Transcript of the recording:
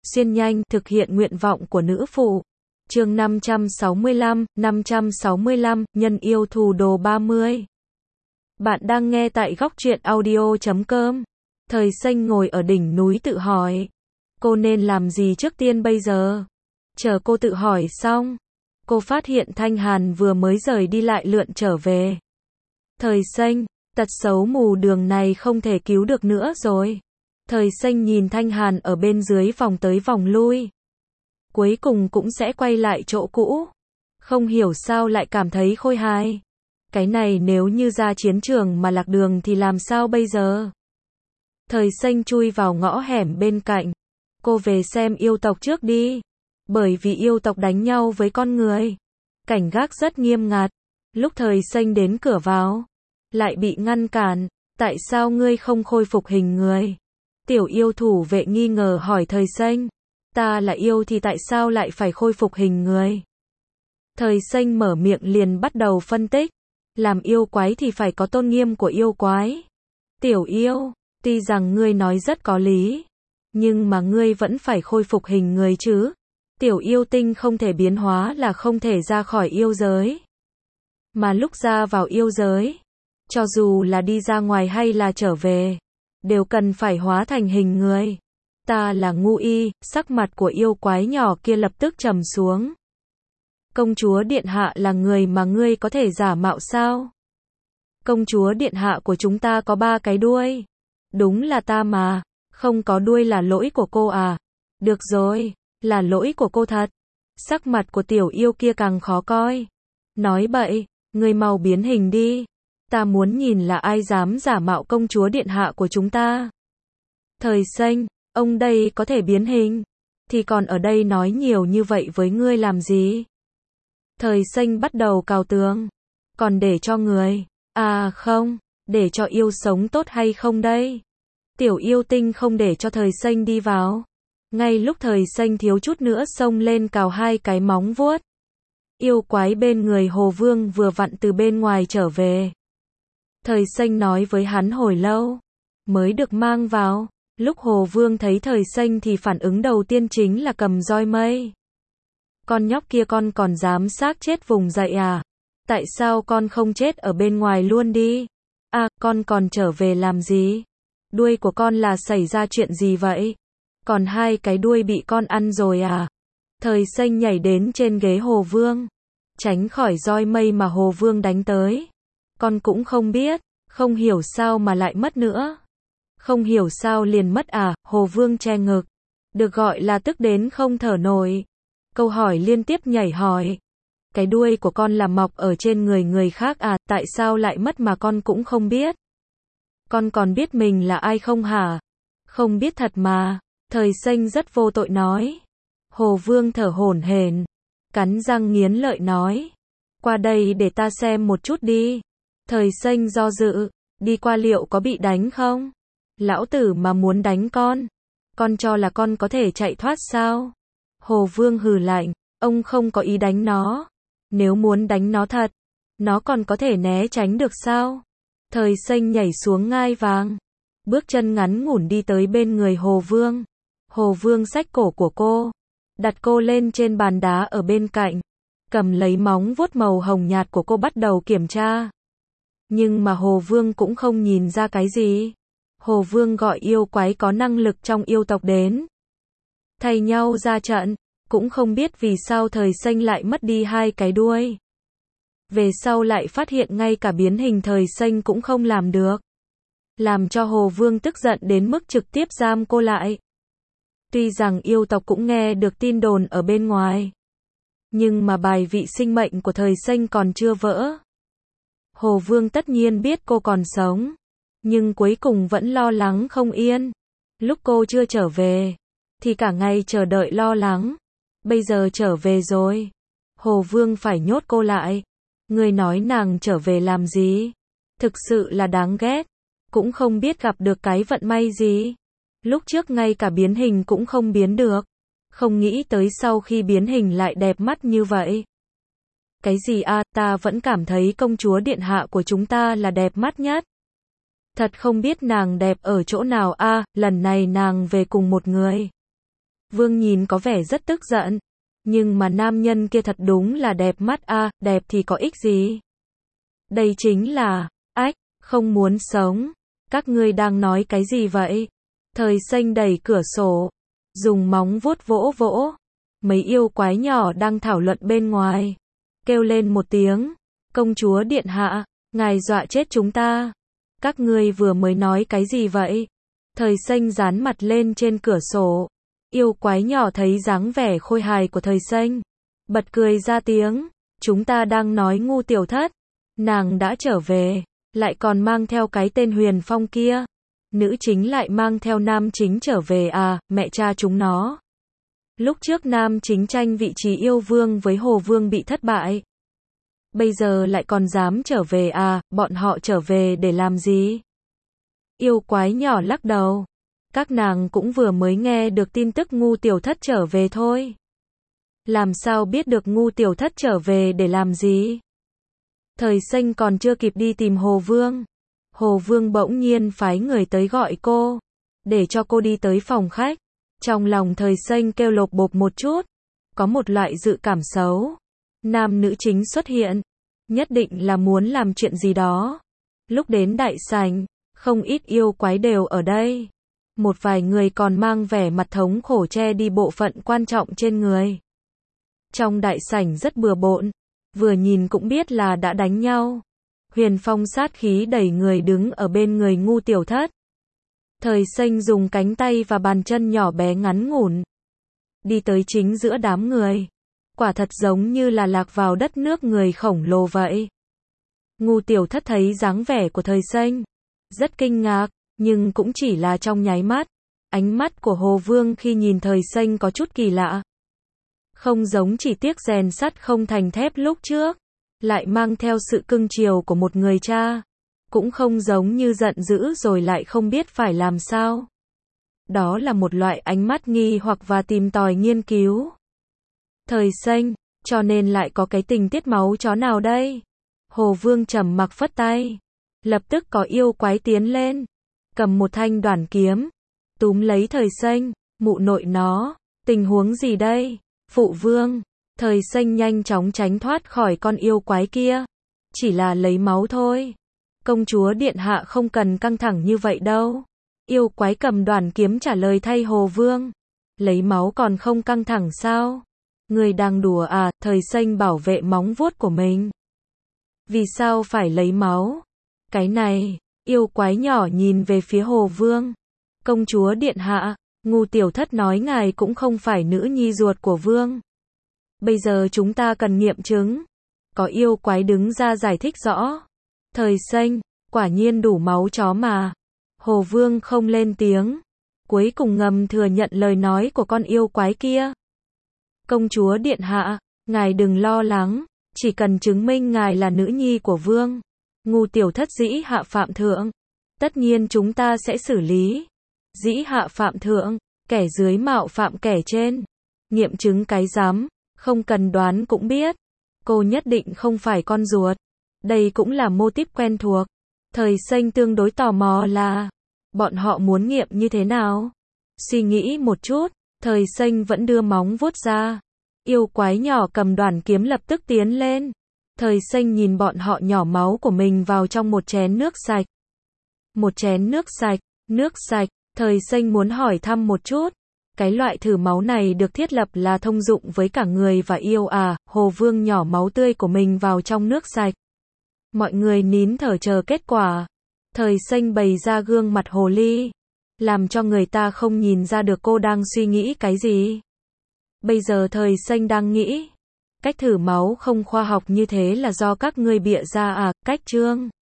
xuyên nhanh, thực hiện nguyện vọng của nữ phụ. Chương 565, nhân yêu thù đồ 30. Bạn đang nghe tại góc truyện audio.com. Thời Xanh ngồi ở đỉnh núi tự hỏi. Cô nên làm gì trước tiên bây giờ? Chờ cô tự hỏi xong, cô phát hiện Thanh Hàn vừa mới rời đi lại lượn trở về. Thời Xanh, tật xấu mù đường này không thể cứu được nữa rồi. Thời Xanh nhìn Thanh Hàn ở bên dưới vòng tới vòng lui. Cuối cùng cũng sẽ quay lại chỗ cũ. Không hiểu sao lại cảm thấy khôi hài. Cái này nếu như ra chiến trường mà lạc đường thì làm sao bây giờ? Thời Xanh chui vào ngõ hẻm bên cạnh. Cô về xem yêu tộc trước đi. Bởi vì yêu tộc đánh nhau với con người. Cảnh gác rất nghiêm ngặt. Lúc Thời Xanh đến cửa vào, lại bị ngăn cản. Tại sao ngươi không khôi phục hình người? Tiểu yêu thủ vệ nghi ngờ hỏi Thời Xanh. Ta là yêu thì tại sao lại phải khôi phục hình người? Thời Xanh mở miệng liền bắt đầu phân tích. Làm yêu quái thì phải có tôn nghiêm của yêu quái. Tiểu yêu, tuy rằng ngươi nói rất có lý, nhưng mà ngươi vẫn phải khôi phục hình người chứ. Tiểu yêu tinh không thể biến hóa là không thể ra khỏi yêu giới. Mà lúc ra vào yêu giới, cho dù là đi ra ngoài hay là trở về, đều cần phải hóa thành hình người. Ta là Ngu Y, sắc mặt của yêu quái nhỏ kia lập tức trầm xuống. Công chúa điện hạ là người mà ngươi có thể giả mạo sao? Công chúa điện hạ của chúng ta có 3 cái đuôi. Đúng là ta mà, không có đuôi là lỗi của cô à? Được rồi, là lỗi của cô thật. Sắc mặt của tiểu yêu kia càng khó coi. Nói bậy, ngươi mau biến hình đi. Ta muốn nhìn là ai dám giả mạo công chúa điện hạ của chúng ta. Thời Xanh, ông đây có thể biến hình, thì còn ở đây nói nhiều như vậy với ngươi làm gì? Thời Xanh bắt đầu cào tường. Còn để cho người, à không, để cho yêu sống tốt hay không đây? Tiểu yêu tinh không để cho Thời Xanh đi vào. Ngay lúc Thời Xanh thiếu chút nữa xông lên cào 2 cái móng vuốt. Yêu quái bên người Hồ Vương vừa vặn từ bên ngoài trở về. Thời Xanh nói với hắn hồi lâu, mới được mang vào. Lúc Hồ Vương thấy Thời Xanh thì phản ứng đầu tiên chính là cầm roi mây. Con nhóc kia con còn dám xác chết vùng dậy à? Tại sao con không chết ở bên ngoài luôn đi? À, con còn trở về làm gì? Đuôi của con là xảy ra chuyện gì vậy? Còn 2 cái đuôi bị con ăn rồi à? Thời Xanh nhảy đến trên ghế Hồ Vương, tránh khỏi roi mây mà Hồ Vương đánh tới. Con cũng không biết, không hiểu sao mà lại mất nữa. Không hiểu sao liền mất à? Hồ Vương che ngực, được gọi là tức đến không thở nổi. Câu hỏi liên tiếp nhảy hỏi. Cái đuôi của con là mọc ở trên người người khác à? Tại sao lại mất mà con cũng không biết? Con còn biết mình là ai không hả? Không biết thật mà. Thời Xanh rất vô tội nói. Hồ Vương thở hổn hển, cắn răng nghiến lợi nói. Qua đây để ta xem một chút đi. Thời Xanh do dự, đi qua liệu có bị đánh không? Lão tử mà muốn đánh con cho là con có thể chạy thoát sao? Hồ Vương hừ lạnh, ông không có ý đánh nó. Nếu muốn đánh nó thật, nó còn có thể né tránh được sao? Thời Xanh nhảy xuống ngai vàng, bước chân ngắn ngủn đi tới bên người Hồ Vương. Hồ Vương xách cổ của cô, đặt cô lên trên bàn đá ở bên cạnh, cầm lấy móng vuốt màu hồng nhạt của cô bắt đầu kiểm tra. Nhưng mà Hồ Vương cũng không nhìn ra cái gì. Hồ Vương gọi yêu quái có năng lực trong yêu tộc đến, thay nhau ra trận, cũng không biết vì sao Thời Xanh lại mất đi 2 cái đuôi. Về sau lại phát hiện ngay cả biến hình Thời Xanh cũng không làm được. Làm cho Hồ Vương tức giận đến mức trực tiếp giam cô lại. Tuy rằng yêu tộc cũng nghe được tin đồn ở bên ngoài, nhưng mà bài vị sinh mệnh của Thời Xanh còn chưa vỡ. Hồ Vương tất nhiên biết cô còn sống, nhưng cuối cùng vẫn lo lắng không yên. Lúc cô chưa trở về, thì cả ngày chờ đợi lo lắng. Bây giờ trở về rồi, Hồ Vương phải nhốt cô lại. Người nói nàng trở về làm gì? Thực sự là đáng ghét. Cũng không biết gặp được cái vận may gì. Lúc trước ngay cả biến hình cũng không biến được. Không nghĩ tới sau khi biến hình lại đẹp mắt như vậy. Cái gì à, ta vẫn cảm thấy công chúa điện hạ của chúng ta là đẹp mắt nhất. Thật không biết nàng đẹp ở chỗ nào à, lần này nàng về cùng một người. Vương nhìn có vẻ rất tức giận. Nhưng mà nam nhân kia thật đúng là đẹp mắt a, đẹp thì có ích gì? Đây chính là, ách, không muốn sống. Các ngươi đang nói cái gì vậy? Thời xanh đẩy cửa sổ, dùng móng vuốt vỗ vỗ. Mấy yêu quái nhỏ đang thảo luận bên ngoài. Kêu lên một tiếng, công chúa điện hạ, ngài dọa chết chúng ta. Các ngươi vừa mới nói cái gì vậy? Thời xanh dán mặt lên trên cửa sổ. Yêu quái nhỏ thấy dáng vẻ khôi hài của thời xanh, bật cười ra tiếng, chúng ta đang nói ngu tiểu thất. Nàng đã trở về, lại còn mang theo cái tên Huyền Phong kia. Nữ chính lại mang theo nam chính trở về à, mẹ cha chúng nó. Lúc trước nam chính tranh vị trí yêu vương với Hồ Vương bị thất bại. Bây giờ lại còn dám trở về à, bọn họ trở về để làm gì? Yêu quái nhỏ lắc đầu. Các nàng cũng vừa mới nghe được tin tức ngu tiểu thất trở về thôi. Làm sao biết được ngu tiểu thất trở về để làm gì? Thời xanh còn chưa kịp đi tìm Hồ Vương. Hồ Vương bỗng nhiên phái người tới gọi cô, để cho cô đi tới phòng khách. Trong lòng thời xanh kêu lộp bộp một chút, có một loại dự cảm xấu. Nam nữ chính xuất hiện, nhất định là muốn làm chuyện gì đó. Lúc đến đại sảnh, không ít yêu quái đều ở đây. Một vài người còn mang vẻ mặt thống khổ che đi bộ phận quan trọng trên người. Trong đại sảnh rất bừa bộn, vừa nhìn cũng biết là đã đánh nhau. Huyền Phong sát khí đẩy người đứng ở bên người ngu tiểu thất. Thời xanh dùng cánh tay và bàn chân nhỏ bé ngắn ngủn, đi tới chính giữa đám người. Quả thật giống như là lạc vào đất nước người khổng lồ vậy. Ngu tiểu thất thấy dáng vẻ của thời xanh, rất kinh ngạc, nhưng cũng chỉ là trong nháy mắt. Ánh mắt của Hồ Vương khi nhìn thời xanh có chút kỳ lạ. Không giống chỉ tiếc rèn sắt không thành thép lúc trước, lại mang theo sự cưng chiều của một người cha. Cũng không giống như giận dữ rồi lại không biết phải làm sao. Đó là một loại ánh mắt nghi hoặc và tìm tòi nghiên cứu. Thời xanh, cho nên lại có cái tình tiết máu chó nào đây? Hồ Vương trầm mặc phất tay. Lập tức có yêu quái tiến lên, cầm một thanh đoản kiếm, túm lấy thời xanh, mụ nội nó, tình huống gì đây? Phụ vương, thời xanh nhanh chóng tránh thoát khỏi con yêu quái kia. Chỉ là lấy máu thôi. Công chúa điện hạ không cần căng thẳng như vậy đâu. Yêu quái cầm đoản kiếm trả lời thay Hồ Vương. Lấy máu còn không căng thẳng sao? Người đang đùa à? Thời xanh bảo vệ móng vuốt của mình. Vì sao phải lấy máu? Cái này, yêu quái nhỏ nhìn về phía Hồ Vương. Công chúa điện hạ, ngu tiểu thất nói ngài cũng không phải nữ nhi ruột của vương. Bây giờ chúng ta cần nghiệm chứng. Có yêu quái đứng ra giải thích rõ. Thời xanh, quả nhiên đủ máu chó mà. Hồ Vương không lên tiếng, cuối cùng ngầm thừa nhận lời nói của con yêu quái kia. Công chúa điện hạ, ngài đừng lo lắng, chỉ cần chứng minh ngài là nữ nhi của vương, ngu tiểu thất dĩ hạ phạm thượng, tất nhiên chúng ta sẽ xử lý. Dĩ hạ phạm thượng, kẻ dưới mạo phạm kẻ trên. Nghiệm chứng cái rắm, không cần đoán cũng biết. Cô nhất định không phải con ruột. Đây cũng là mô típ quen thuộc. Thời xanh tương đối tò mò là bọn họ muốn nghiệm như thế nào? Suy nghĩ một chút, thời xanh vẫn đưa móng vuốt ra. Yêu quái nhỏ cầm đoản kiếm lập tức tiến lên. Thời xanh nhìn bọn họ nhỏ máu của mình vào trong một chén nước sạch. Một chén nước sạch, thời xanh muốn hỏi thăm một chút. Cái loại thử máu này được thiết lập là thông dụng với cả người và yêu à? Hồ Vương nhỏ máu tươi của mình vào trong nước sạch. Mọi người nín thở chờ kết quả. Thời xanh bày ra gương mặt hồ ly, làm cho người ta không nhìn ra được cô đang suy nghĩ cái gì. Bây giờ thời xanh đang nghĩ, cách thử máu không khoa học như thế là do các ngươi bịa ra à? Cách chương